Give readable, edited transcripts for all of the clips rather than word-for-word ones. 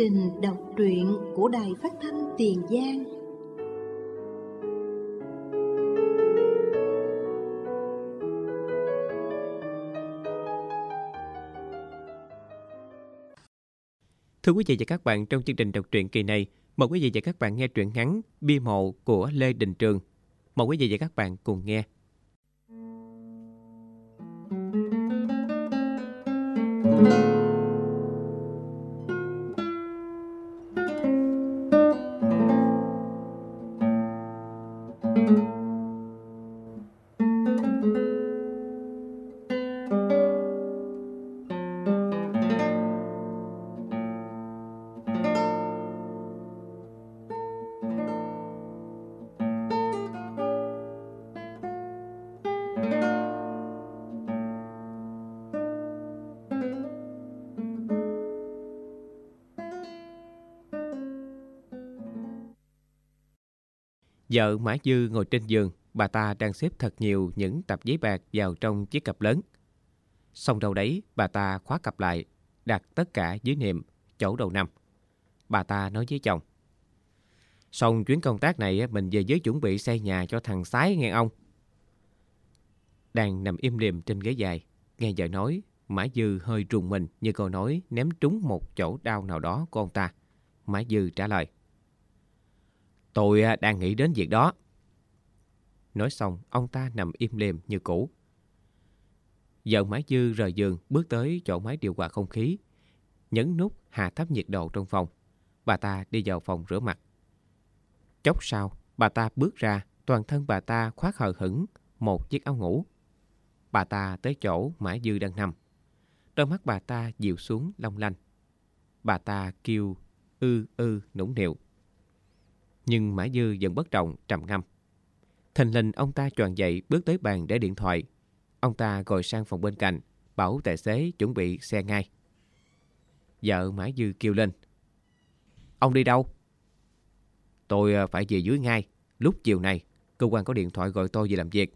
trình đọc truyện của Đài Phát thanh Tiền Giang. Thưa quý vị và các bạn, trong chương trình đọc truyện kỳ này, mời quý vị và các bạn nghe truyện ngắn Bia mộ của Lê Đình Trường. Mời quý vị và các bạn cùng nghe. Vợ Mã Dư ngồi trên giường, bà ta đang xếp thật nhiều những tập giấy bạc vào trong chiếc cặp lớn. Xong đâu đấy, bà ta khóa cặp lại, đặt tất cả dưới nệm, chỗ đầu nằm. Bà ta nói với chồng: "Xong chuyến công tác này mình về dưới chuẩn bị xây nhà cho thằng Sái nghe ông." Đang nằm im lìm trên ghế dài, nghe vợ nói, Mã Dư hơi rùng mình như câu nói ném trúng một chỗ đau nào đó của ông ta. Mã Dư trả lời: "Tôi đang nghĩ đến việc đó." Nói xong, ông ta nằm im lìm như cũ. Vợ Mã Dư rời giường bước tới chỗ máy điều hòa không khí, nhấn nút hạ thấp nhiệt độ trong phòng. Bà ta đi vào phòng rửa mặt. Chốc sau, bà ta bước ra, toàn thân bà ta khoác hờ hững một chiếc áo ngủ. Bà ta tới chỗ Mã Dư đang nằm. Đôi mắt bà ta dịu xuống long lanh. Bà ta kêu nũng nịu. Nhưng Mã Dư vẫn bất động trầm ngâm. Thình lình ông ta choàng dậy bước tới bàn để điện thoại. Ông ta gọi sang phòng bên cạnh, bảo tài xế chuẩn bị xe ngay. Vợ Mã Dư kêu lên: "Ông đi đâu?" "Tôi phải về dưới ngay. Lúc chiều này, cơ quan có điện thoại gọi tôi về làm việc."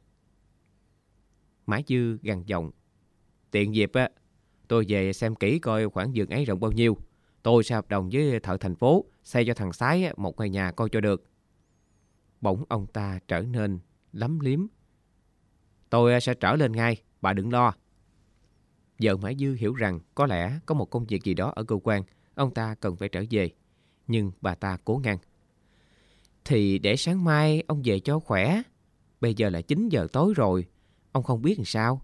Mã Dư gằn giọng: "Tiện dịp tôi về xem kỹ coi khoảng giường ấy rộng bao nhiêu. Tôi sẽ hợp đồng với thợ thành phố xây cho thằng Sái một ngôi nhà coi cho được." Bỗng ông ta trở nên lấm liếm: "Tôi sẽ trở lên ngay, bà đừng lo." Vợ Mã Dư hiểu rằng có lẽ có một công việc gì đó ở cơ quan, ông ta cần phải trở về. Nhưng bà ta cố ngăn: "Thì để sáng mai ông về cho khỏe. Bây giờ là 9 giờ tối rồi, ông không biết làm sao."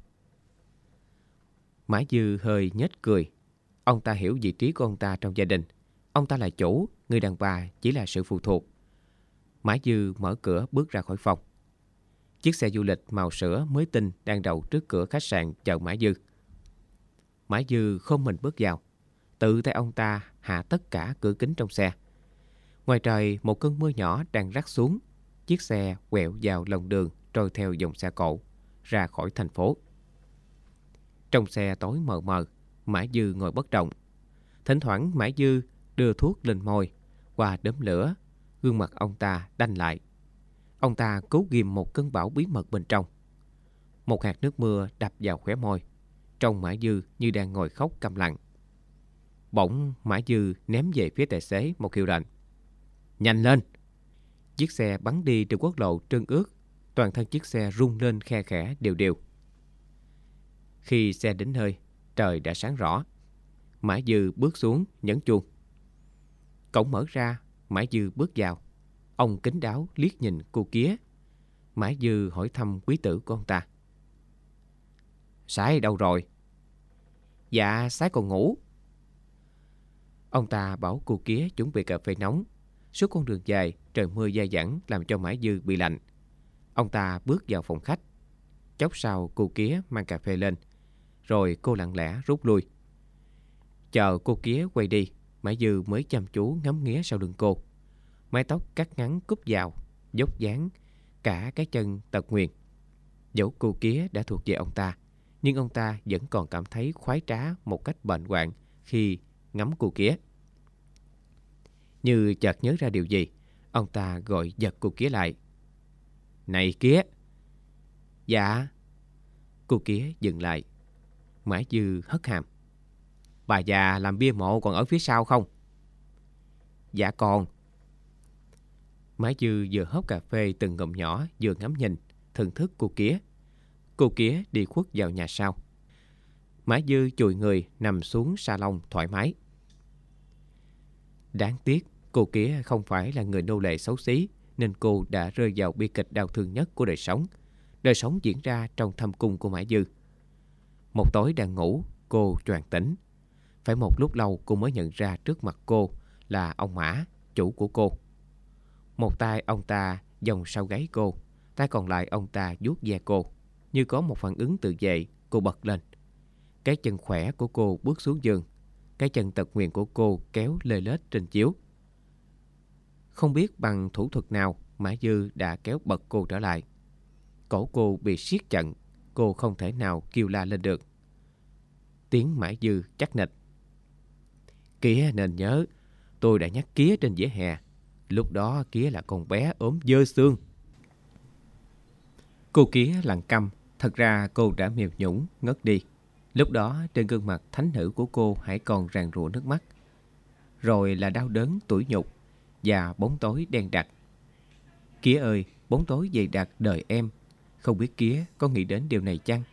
Mã Dư hơi nhếch cười. Ông ta hiểu vị trí của ông ta trong gia đình. Ông ta là chủ, người đàn bà chỉ là sự phụ thuộc. Mã Dư mở cửa bước ra khỏi phòng. Chiếc xe du lịch màu sữa mới tinh đang đậu trước cửa khách sạn chờ Mã Dư. Mã Dư khom mình bước vào. Tự tay ông ta hạ tất cả cửa kính trong xe. Ngoài trời, một cơn mưa nhỏ đang rắc xuống. Chiếc xe quẹo vào lòng đường trôi theo dòng xe cộ ra khỏi thành phố. Trong xe tối mờ mờ, Mã Dư ngồi bất động. Thỉnh thoảng Mã Dư đưa thuốc lên môi. Qua đốm lửa, gương mặt ông ta đanh lại. Ông ta cố ghim một cơn bão bí mật bên trong. Một hạt nước mưa đập vào khóe môi. Trông Mã Dư như đang ngồi khóc câm lặng. Bỗng Mã Dư ném về phía tài xế một hiệu lệnh: "Nhanh lên!" Chiếc xe bắn đi trên quốc lộ trơn ướt. Toàn thân chiếc xe rung lên khe khẽ đều đều. Khi xe đến nơi, trời đã sáng rõ. Mã Dư bước xuống nhấn chuông. Cổng mở ra, Mã Dư bước vào. Ông kín đáo liếc nhìn cô Kía. Mã Dư hỏi thăm quý tử của ông ta: "Sái đâu rồi?" "Dạ, Sái còn ngủ." Ông ta bảo cô Kía chuẩn bị cà phê nóng. Suốt con đường dài, trời mưa dai dẳng làm cho Mã Dư bị lạnh. Ông ta bước vào phòng khách. Chốc sau cô Kía mang cà phê lên, rồi cô lặng lẽ rút lui. Chờ cô Kía quay đi, Mã Dư mới chăm chú ngắm nghía sau lưng cô. Mái tóc cắt ngắn cúp vào, dốc dáng, cả cái chân tật nguyền. Dẫu cô Kía đã thuộc về ông ta, nhưng ông ta vẫn còn cảm thấy khoái trá một cách bệnh hoạn khi ngắm cô Kía. Như chợt nhớ ra điều gì, ông ta gọi giật cô Kía lại: "Này Kía!" "Dạ." Cô Kía dừng lại. Mã Dư hất hàm: "Bà già làm bia mộ còn ở phía sau không?" Dạ còn. Mã Dư vừa hớp cà phê từng ngụm nhỏ, vừa ngắm nhìn, thưởng thức cô Kía. Cô Kía đi khuất vào nhà sau. Mã Dư chùi người nằm xuống salon thoải mái. Đáng tiếc, cô Kía không phải là người nô lệ xấu xí, nên cô đã rơi vào bi kịch đau thương nhất của đời sống. Đời sống diễn ra trong thâm cung của Mã Dư. Một tối đang ngủ, cô choàng tỉnh. Phải một lúc lâu cô mới nhận ra trước mặt cô là ông Mã, chủ của cô. Một tay ông ta vòng sau gáy cô, tay còn lại ông ta vuốt ve cô. Như có một phản ứng tự vệ, cô bật lên. Cái chân khỏe của cô bước xuống giường. Cái chân tật nguyền của cô kéo lê lết trên chiếu. Không biết bằng thủ thuật nào, Mã Dư đã kéo bật cô trở lại. Cổ cô bị siết chặt, cô không thể nào kêu la lên được. Tiếng Mã Dư chắc nịch. Kía nên nhớ, tôi đã nhắc Kía trên vỉa hè. Lúc đó Kía là con bé ốm dơ xương. Cô Kía lặng câm, thật ra cô đã mềm nhũn ngất đi. Lúc đó trên gương mặt thánh nữ của cô hãy còn ràn rụa nước mắt. Rồi là đau đớn tủi nhục và bóng tối đen đặc. Kía ơi, bóng tối dày đặc đời em. Không biết Kía có nghĩ đến điều này chăng?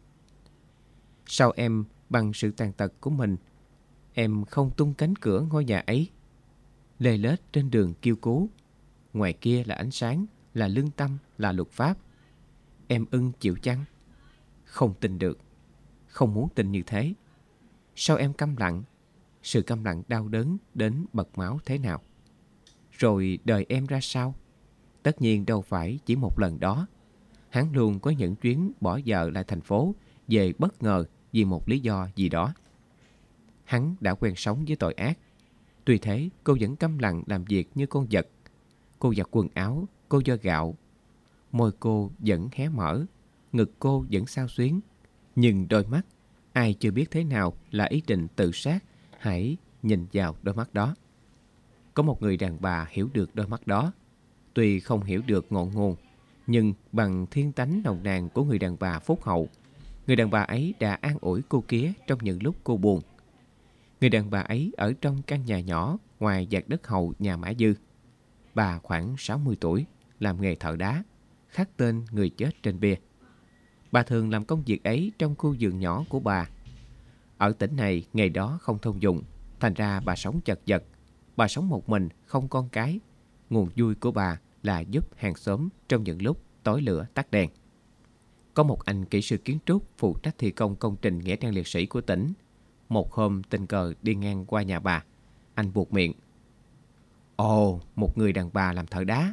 Sao em bằng sự tàn tật của mình, em không tung cánh cửa ngôi nhà ấy? Lê lết trên đường kêu cứu. Ngoài kia là ánh sáng, là lương tâm, là luật pháp. Em ưng chịu chăng? Không tin được. Không muốn tin như thế. Sao em câm lặng? Sự câm lặng đau đớn đến bật máu thế nào? Rồi đời em ra sao? Tất nhiên đâu phải chỉ một lần đó. Hắn luôn có những chuyến bỏ vợ lại thành phố về bất ngờ vì một lý do gì đó. Hắn đã quen sống với tội ác. Tuy thế, cô vẫn câm lặng làm việc như con vật. Cô giặt quần áo, cô vo gạo. Môi cô vẫn hé mở, ngực cô vẫn xao xuyến. Nhưng đôi mắt, ai chưa biết thế nào là ý định tự sát, hãy nhìn vào đôi mắt đó. Có một người đàn bà hiểu được đôi mắt đó. Tuy không hiểu được ngọn nguồn, nhưng bằng thiên tánh nồng nàn của người đàn bà phúc hậu, người đàn bà ấy đã an ủi cô Kía trong những lúc cô buồn. Người đàn bà ấy ở trong căn nhà nhỏ ngoài vạt đất hậu nhà Mã Dư. Bà khoảng 60 tuổi, làm nghề thợ đá, khắc tên người chết trên bia. Bà thường làm công việc ấy trong khu vườn nhỏ của bà. Ở tỉnh này, nghề đó không thông dụng, thành ra bà sống chật vật. Bà sống một mình, không con cái. Nguồn vui của bà là giúp hàng xóm trong những lúc tối lửa tắt đèn. Có một anh kỹ sư kiến trúc phụ trách thi công công trình nghĩa trang liệt sĩ của tỉnh. Một hôm tình cờ đi ngang qua nhà bà, anh buột miệng. Ồ, một người đàn bà làm thợ đá.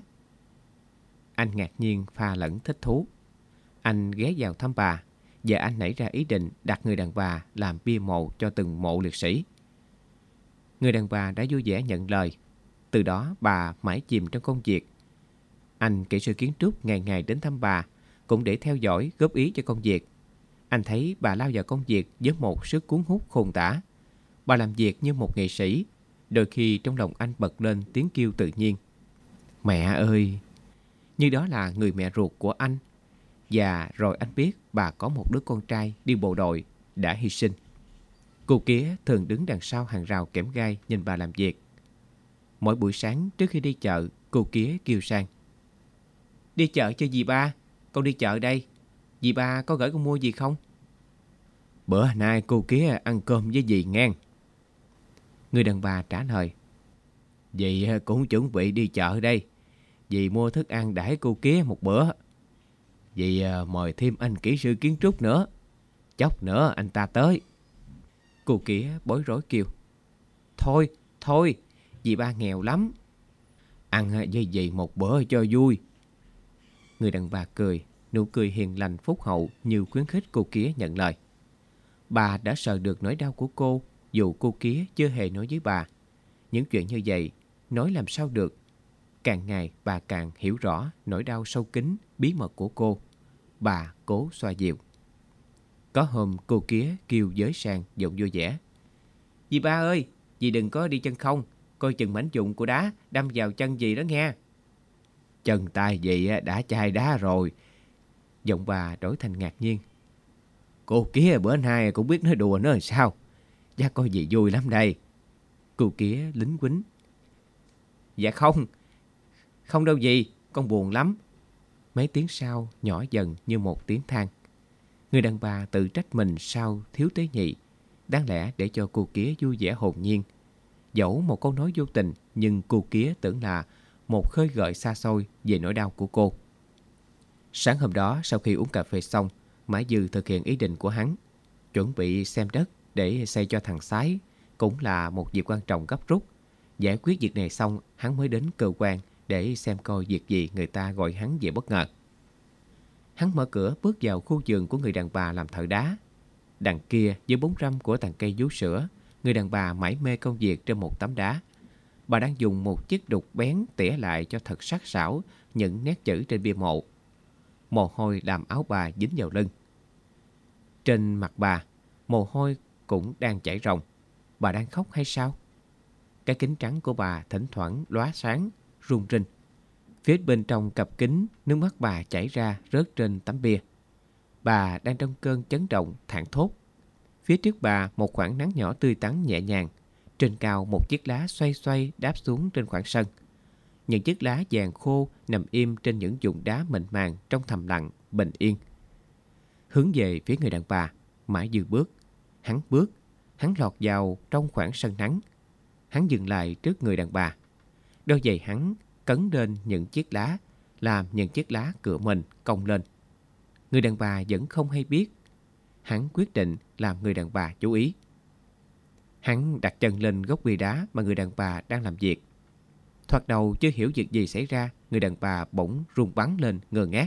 Anh ngạc nhiên pha lẫn thích thú. Anh ghé vào thăm bà, và anh nảy ra ý định đặt người đàn bà làm bia mộ cho từng mộ liệt sĩ. Người đàn bà đã vui vẻ nhận lời. Từ đó bà mãi chìm trong công việc. Anh kỹ sư kiến trúc ngày ngày đến thăm bà, cũng để theo dõi góp ý cho công việc. Anh thấy bà lao vào công việc với một sức cuốn hút khôn tả. Bà làm việc như một nghệ sĩ. Đôi khi trong lòng anh bật lên tiếng kêu tự nhiên. Mẹ ơi! Như đó là người mẹ ruột của anh. Và rồi anh biết bà có một đứa con trai đi bộ đội đã hy sinh. Cô Kía thường đứng đằng sau hàng rào kẽm gai nhìn bà làm việc. Mỗi buổi sáng trước khi đi chợ, cô Kía kêu sang. Đi chợ cho dì ba, con đi chợ đây. Dì ba có gửi con mua gì không? Bữa nay cô Kía ăn cơm với dì ngang. Người đàn bà trả lời. Dì cũng chuẩn bị đi chợ đây. Dì mua thức ăn đãi cô Kía một bữa. Dì mời thêm anh kỹ sư kiến trúc nữa. Chốc nữa anh ta tới. Cô Kía bối rối kêu. Thôi, dì ba nghèo lắm. Ăn với dì một bữa cho vui. Người đàn bà cười, nụ cười hiền lành phúc hậu như khuyến khích cô Kía nhận lời. Bà đã sợ được nỗi đau của cô, dù cô Kía chưa hề nói với bà. Những chuyện như vậy, nói làm sao được. Càng ngày bà càng hiểu rõ nỗi đau sâu kín, bí mật của cô. Bà cố xoa dịu. Có hôm cô Kía kêu giới sang giọng vui vẻ. Dì ba ơi, dì đừng có đi chân không. Coi chừng mảnh vụn của đá đâm vào chân dì đó nghe. Chân tay dì đã chai đá rồi. Giọng bà đổi thành ngạc nhiên. Cô Kía bữa nay cũng biết nói đùa nữa sao? Chắc coi dì vui lắm đây. Cô Kía lính quýnh. Dạ không, không đâu gì, con buồn lắm. Mấy tiếng sau nhỏ dần như một tiếng than. Người đàn bà tự trách mình sao thiếu tế nhị. Đáng lẽ để cho cô Kía vui vẻ hồn nhiên. Dẫu một câu nói vô tình, nhưng cô Kía tưởng là một khơi gợi xa xôi về nỗi đau của cô. Sáng hôm đó, sau khi uống cà phê xong, Mã Dư thực hiện ý định của hắn. Chuẩn bị xem đất để xây cho thằng Sái cũng là một việc quan trọng gấp rút. Giải quyết việc này xong, hắn mới đến cơ quan để xem coi việc gì người ta gọi hắn về bất ngờ. Hắn mở cửa bước vào khu vườn của người đàn bà làm thợ đá. Đằng kia dưới bóng râm của tàn cây vú sữa, người đàn bà mải mê công việc trên một tấm đá. Bà đang dùng một chiếc đục bén tỉa lại cho thật sắc sảo những nét chữ trên bia mộ. Mồ hôi làm áo bà dính vào lưng. Trên mặt bà, mồ hôi cũng đang chảy ròng. Bà đang khóc hay sao? Cái kính trắng của bà thỉnh thoảng lóa sáng, rung rinh. Phía bên trong cặp kính, nước mắt bà chảy ra rớt trên tấm bia. Bà đang trong cơn chấn động, thảng thốt. Phía trước bà một khoảng nắng nhỏ tươi tắn nhẹ nhàng. Trên cao một chiếc lá xoay xoay đáp xuống trên khoảng sân. Những chiếc lá vàng khô nằm im trên những vùng đá mịn màng trong thầm lặng, bình yên. Hướng về phía người đàn bà, Mã Dư bước. Hắn lọt vào trong khoảng sân nắng. Hắn dừng lại trước người đàn bà. Đôi giày hắn cấn lên những chiếc lá, làm những chiếc lá cựa mình cong lên. Người đàn bà vẫn không hay biết. Hắn quyết định làm người đàn bà chú ý. Hắn đặt chân lên gốc bia đá mà người đàn bà đang làm việc. Thoạt đầu chưa hiểu việc gì xảy ra, người đàn bà bỗng run bắn lên ngơ ngác.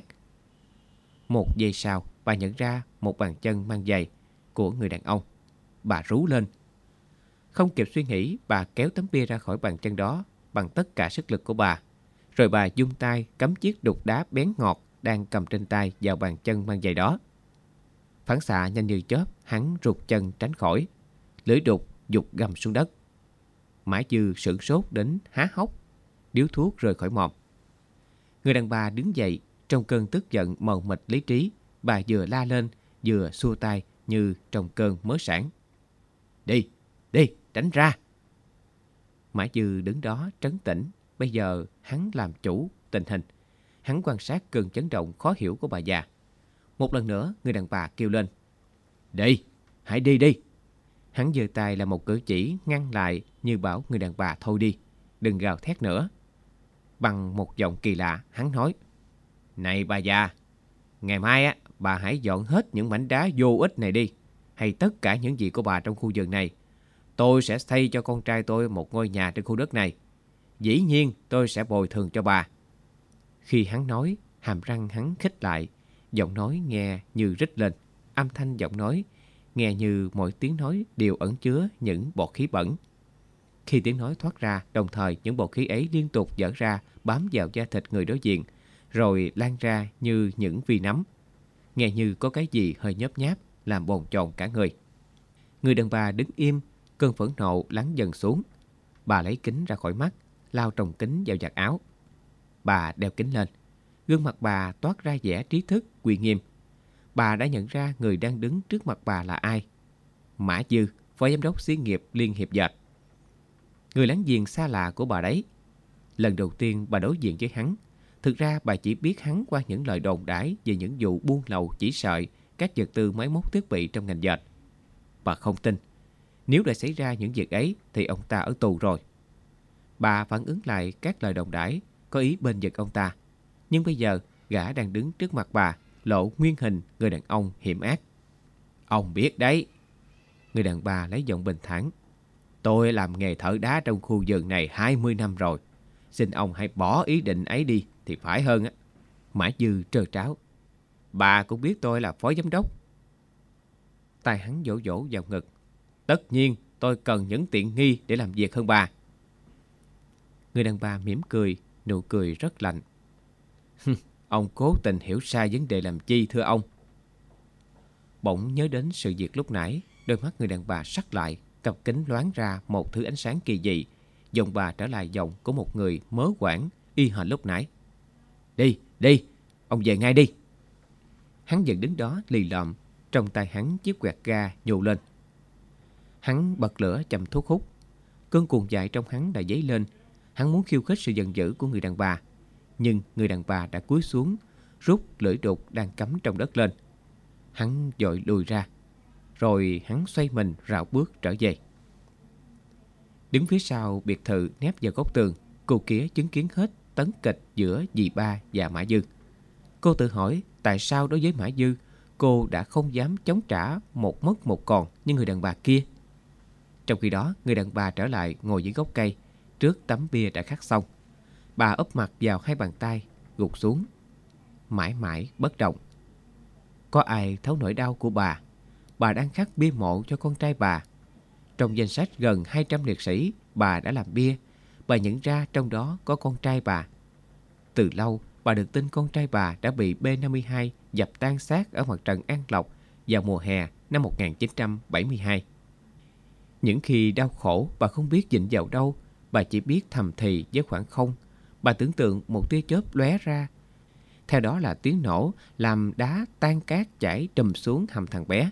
Một giây sau, bà nhận ra một bàn chân mang giày của người đàn ông. Bà rú lên. Không kịp suy nghĩ, bà kéo tấm bia ra khỏi bàn chân đó bằng tất cả sức lực của bà. Rồi bà vung tay cắm chiếc đục đá bén ngọt đang cầm trên tay vào bàn chân mang giày đó. Phản xạ nhanh như chớp, hắn rụt chân tránh khỏi. Lưỡi đục giục gầm xuống đất. Mã Dư sửng sốt đến há hốc. Điếu thuốc rơi khỏi mồm. Người đàn bà đứng dậy, trong cơn tức giận mờ mịt lý trí. Bà vừa la lên, vừa xua tay như trong cơn mớ sản. Đi, tránh ra. Mã Dư đứng đó trấn tĩnh. Bây giờ hắn làm chủ tình hình. Hắn quan sát cơn chấn động khó hiểu của bà già. Một lần nữa người đàn bà kêu lên. Đi, hãy đi đi. Hắn giơ tay là một cử chỉ ngăn lại như bảo người đàn bà thôi đi, đừng gào thét nữa. Bằng một giọng kỳ lạ, hắn nói. Này bà già, ngày mai bà hãy dọn hết những mảnh đá vô ích này đi, hay tất cả những gì của bà trong khu vườn này. Tôi sẽ xây cho con trai tôi một ngôi nhà trên khu đất này. Dĩ nhiên tôi sẽ bồi thường cho bà. Khi hắn nói, hàm răng hắn khít lại, giọng nói nghe như rít lên. Âm thanh giọng nói nghe như mỗi tiếng nói đều ẩn chứa những bọt khí bẩn. Khi tiếng nói thoát ra, đồng thời những bọt khí ấy liên tục dở ra bám vào da thịt người đối diện, rồi lan ra như những vi nấm. Nghe như có cái gì hơi nhớp nháp, làm bồn chồn cả người. Người đàn bà đứng im, cơn phẫn nộ lắng dần xuống. Bà lấy kính ra khỏi mắt, lao trồng kính vào giặt áo. Bà đeo kính lên. Gương mặt bà toát ra vẻ trí thức, uy nghiêm. Bà đã nhận ra người đang đứng trước mặt bà là ai. Mã Dư, phó giám đốc xí nghiệp Liên Hiệp Dệt. Người láng giềng xa lạ của bà đấy. Lần đầu tiên bà đối diện với hắn. Thực ra bà chỉ biết hắn qua những lời đồn đãi về những vụ buôn lậu chỉ sợi, các vật tư máy móc thiết bị trong ngành dệt. Bà không tin. Nếu đã xảy ra những việc ấy thì ông ta ở tù rồi. Bà phản ứng lại các lời đồn đãi, có ý bên vực ông ta. Nhưng bây giờ gã đang đứng trước mặt bà, lộ nguyên hình người đàn ông hiểm ác. Ông biết đấy. Người đàn bà lấy giọng bình thản. Tôi làm nghề thợ đá trong khu vườn này 20 năm rồi. Xin ông hãy bỏ ý định ấy đi thì phải hơn á. Mã Dư trơ tráo. Bà cũng biết tôi là phó giám đốc. Tay hắn vỗ vỗ vào ngực. Tất nhiên tôi cần những tiện nghi để làm việc hơn bà. Người đàn bà mỉm cười, nụ cười rất lạnh. Ông cố tình hiểu sai vấn đề làm chi thưa ông? Bỗng nhớ đến sự việc lúc nãy, đôi mắt người đàn bà sắc lại, cặp kính loáng ra một thứ ánh sáng kỳ dị. Giọng bà trở lại giọng của một người mớ quảng, y hệt lúc nãy. Đi, ông về ngay đi. Hắn vẫn đứng đó lì lợm, trong tay hắn chiếc quẹt ga nhô lên. Hắn bật lửa châm thuốc hút. Cơn cuồng dại trong hắn đã dấy lên. Hắn muốn khiêu khích sự giận dữ của người đàn bà, nhưng người đàn bà đã cúi xuống, rút lưỡi đục đang cắm trong đất lên. Hắn vội lùi ra, rồi hắn xoay mình rảo bước trở về. Đứng phía sau biệt thự nép vào góc tường, cô Kía chứng kiến hết tấn kịch giữa dì Ba và Mã Dư. Cô tự hỏi tại sao đối với Mã Dư, cô đã không dám chống trả một mất một còn như người đàn bà kia. Trong khi đó, người đàn bà trở lại ngồi dưới gốc cây, trước tấm bia đã khắc xong. Bà úp mặt vào hai bàn tay, gục xuống, mãi mãi bất động. Có ai thấu nỗi đau của bà? Bà đang khắc bia mộ cho con trai bà. Trong danh sách gần 200 liệt sĩ bà đã làm bia, bà nhận ra trong đó có con trai bà. Từ lâu, bà được tin con trai bà đã bị B-52 dập tan xác ở mặt trận An Lộc vào mùa hè năm 1972. Những khi đau khổ, bà không biết vịn vào đâu, bà chỉ biết thầm thì với khoảng không. Bà tưởng tượng một tia chớp lóe ra. Theo đó là tiếng nổ làm đá tan cát chảy trùm xuống hầm thằng bé.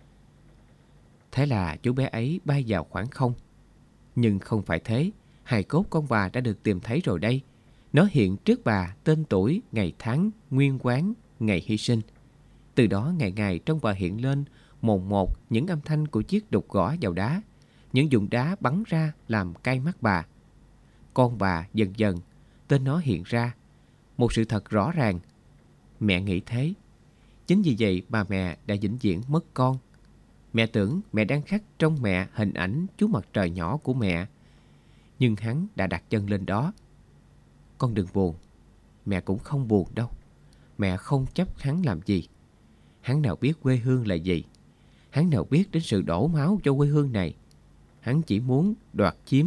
Thế là chú bé ấy bay vào khoảng không. Nhưng không phải thế, hài cốt con bà đã được tìm thấy rồi đây. Nó hiện trước bà tên tuổi, ngày tháng, nguyên quán, ngày hy sinh. Từ đó ngày ngày trong bà hiện lên mồn một những âm thanh của chiếc đục gõ vào đá, những vùng đá bắn ra làm cay mắt bà. Con bà dần dần, tên nó hiện ra. Một sự thật rõ ràng. Mẹ nghĩ thế. Chính vì vậy mà mẹ đã vĩnh viễn mất con. Mẹ tưởng mẹ đang khắc trong mẹ hình ảnh chú mặt trời nhỏ của mẹ. Nhưng hắn đã đặt chân lên đó. Con đừng buồn. Mẹ cũng không buồn đâu. Mẹ không chấp hắn làm gì. Hắn nào biết quê hương là gì. Hắn nào biết đến sự đổ máu cho quê hương này. Hắn chỉ muốn đoạt chiếm.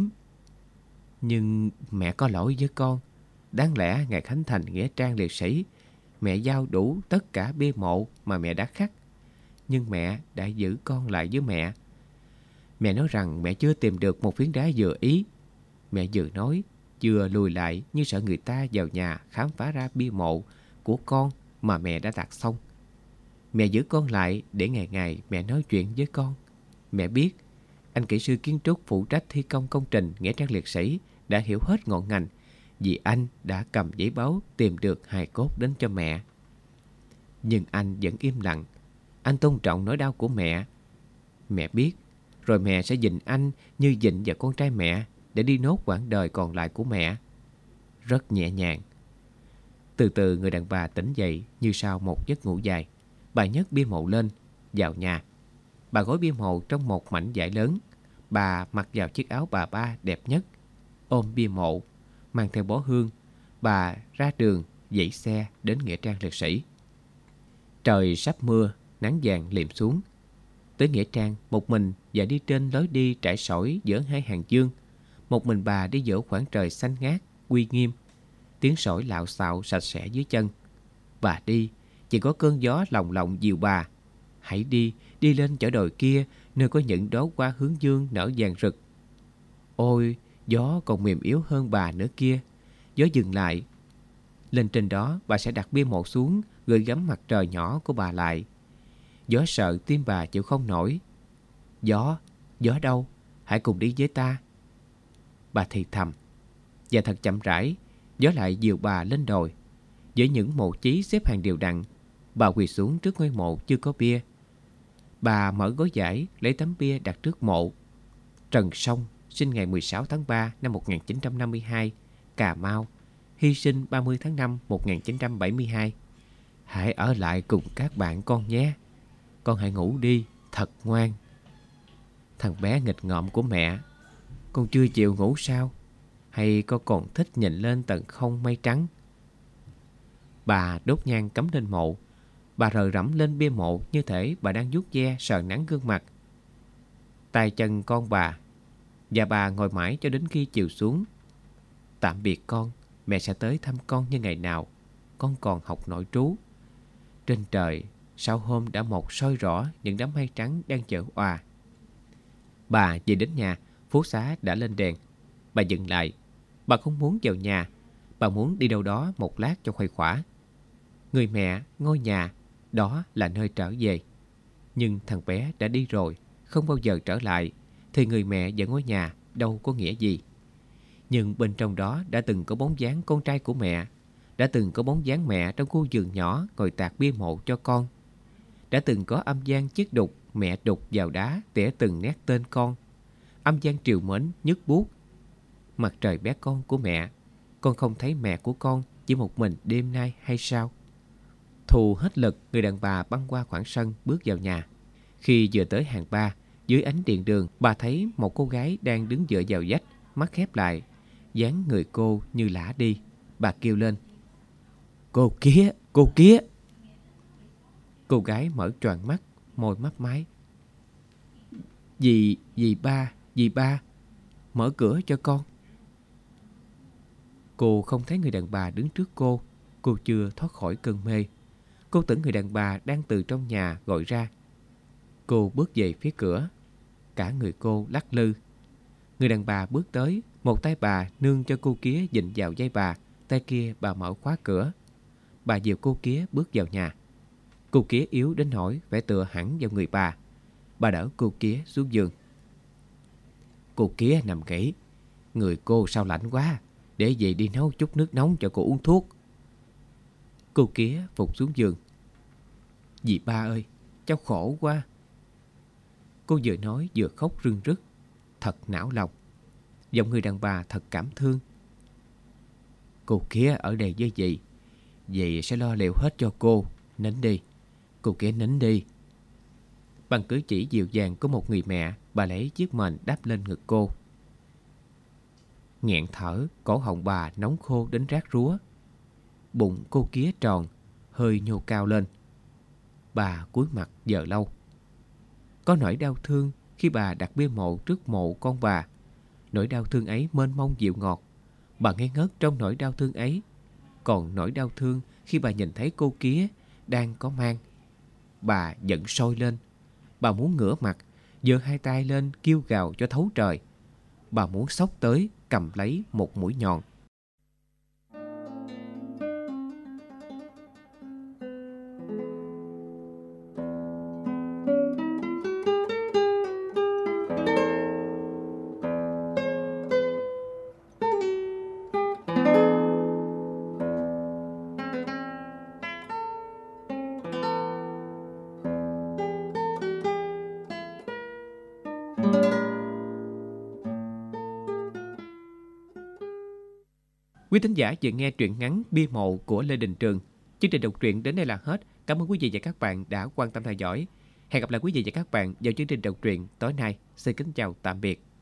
Nhưng mẹ có lỗi với con. Đáng lẽ ngày khánh thành nghĩa trang liệt sĩ, mẹ giao đủ tất cả bia mộ mà mẹ đã khắc. Nhưng mẹ đã giữ con lại với mẹ. Mẹ nói rằng mẹ chưa tìm được một phiến đá vừa ý. Mẹ vừa nói, vừa lùi lại như sợ người ta vào nhà khám phá ra bia mộ của con mà mẹ đã đặt xong. Mẹ giữ con lại để ngày ngày mẹ nói chuyện với con. Mẹ biết, anh kỹ sư kiến trúc phụ trách thi công công trình nghĩa trang liệt sĩ đã hiểu hết ngọn ngành, vì anh đã cầm giấy báo tìm được hài cốt đến cho mẹ. Nhưng anh vẫn im lặng. Anh tôn trọng nỗi đau của mẹ. Mẹ biết, rồi mẹ sẽ dịnh anh như dịnh vào con trai mẹ để đi nốt quãng đời còn lại của mẹ. Rất nhẹ nhàng. Từ từ người đàn bà tỉnh dậy như sau một giấc ngủ dài. Bà nhấc bia mộ lên, vào nhà. Bà gói bia mộ trong một mảnh vải lớn. Bà mặc vào chiếc áo bà ba đẹp nhất, ôm bia mộ, mang theo bó hương. Bà ra đường, dãy xe đến nghĩa trang liệt sĩ. Trời sắp mưa, nắng vàng liệm xuống. Tới nghĩa trang, một mình và đi trên lối đi trải sỏi giữa hai hàng dương. Một mình bà đi giữa khoảng trời xanh ngát, uy nghiêm. Tiếng sỏi lạo xạo sạch sẽ dưới chân. Bà đi, chỉ có cơn gió lồng lộng dìu bà. Hãy đi, đi lên chở đồi kia, nơi có những đóa hoa hướng dương nở vàng rực. Ôi, gió còn mềm yếu hơn bà nữa kia. Gió dừng lại. Lên trên đó, bà sẽ đặt bia mộ xuống, gửi gắm mặt trời nhỏ của bà lại. Gió sợ tim bà chịu không nổi. Gió, gió đâu? Hãy cùng đi với ta. Bà thì thầm. Và thật chậm rãi, gió lại dìu bà lên đồi. Với những mộ chí xếp hàng đều đặn, bà quỳ xuống trước ngôi mộ chưa có bia. Bà mở gói vải, lấy tấm bia đặt trước mộ. Trần Song, sinh ngày 16 tháng 3 năm 1952, Cà Mau, hy sinh 30 tháng 5 1972. Hãy ở lại cùng các bạn con nhé. Con hãy ngủ đi, thật ngoan. Thằng bé nghịch ngợm của mẹ. Con chưa chịu ngủ sao? Hay con còn thích nhìn lên tầng không mây trắng? Bà đốt nhang cắm lên mộ. Bà rờ rẫm lên bia mộ như thể bà đang vuốt ve sờ nắng gương mặt. Tay chân con bà. Và bà ngồi mãi cho đến khi chiều xuống. Tạm biệt con, mẹ sẽ tới thăm con như ngày nào con còn học nội trú. Trên trời, sau hôm đã một soi rõ những đám mây trắng đang chở òa. Bà về đến nhà, phố xá đã lên đèn. Bà dừng lại. Bà không muốn vào nhà. Bà muốn đi đâu đó một lát cho khuây khỏa. Người mẹ, ngôi nhà, đó là nơi trở về. Nhưng thằng bé đã đi rồi, không bao giờ trở lại, thì người mẹ và ngôi nhà đâu có nghĩa gì. Nhưng bên trong đó đã từng có bóng dáng con trai của mẹ, đã từng có bóng dáng mẹ trong khu vườn nhỏ ngồi tạc bia mộ cho con, đã từng có âm gian chiếc đục mẹ đục vào đá tỉa từng nét tên con, âm gian trìu mến nhức buốt. Mặt trời bé con của mẹ, con không thấy mẹ của con chỉ một mình đêm nay hay sao? Thù hết lực, người đàn bà băng qua khoảng sân bước vào nhà. Khi vừa tới hàng ba, dưới ánh đèn đường, bà thấy một cô gái đang đứng dựa vào vách, mắt khép lại, dáng người cô như lả đi. Bà kêu lên: "Cô kia, cô kia!" Cô gái mở choàng mắt, môi mấp máy: Dì ba, mở cửa cho con." Cô không thấy người đàn bà đứng trước cô chưa thoát khỏi cơn mê. Cô tưởng người đàn bà đang từ trong nhà gọi ra. Cô bước về phía cửa, cả người cô lắc lư. Người đàn bà bước tới, một tay bà nương cho cô kia vịn vào vai bà, tay kia bà mở khóa cửa. Bà dìu cô kia bước vào nhà. Cô kia yếu đến nỗi phải tựa hẳn vào người bà. Bà đỡ cô kia xuống giường. "Cô kia nằm kỹ, người cô sao lạnh quá, để về đi nấu chút nước nóng cho cô uống thuốc." Cô kia phục xuống giường. "Dì ba ơi, cháu khổ quá." Cô vừa nói vừa khóc rưng rức, thật não lòng. Giọng người đàn bà thật cảm thương. "Cô kia ở đây với dì sẽ lo liệu hết cho cô. Nín đi, cô kia nín đi." Bằng cử chỉ dịu dàng của một người mẹ, bà lấy chiếc mền đắp lên ngực cô. Nghẹn thở, cổ họng bà nóng khô đến rát rúa. Bụng cô kia tròn, hơi nhô cao lên. Bà cúi mặt giờ lâu. Có nỗi đau thương khi bà đặt bia mộ trước mộ con bà. Nỗi đau thương ấy mênh mông dịu ngọt. Bà ngây ngất trong nỗi đau thương ấy. Còn nỗi đau thương khi bà nhìn thấy cô kia đang có mang. Bà giận sôi lên. Bà muốn ngửa mặt, giơ hai tay lên kêu gào cho thấu trời. Bà muốn xốc tới cầm lấy một mũi nhọn. Quý thính giả vừa nghe truyện ngắn Bia mộ của Lê Đình Trường. Chương trình đọc truyện đến đây là hết. Cảm ơn quý vị và các bạn đã quan tâm theo dõi. Hẹn gặp lại quý vị và các bạn vào chương trình đọc truyện tối nay. Xin kính chào tạm biệt.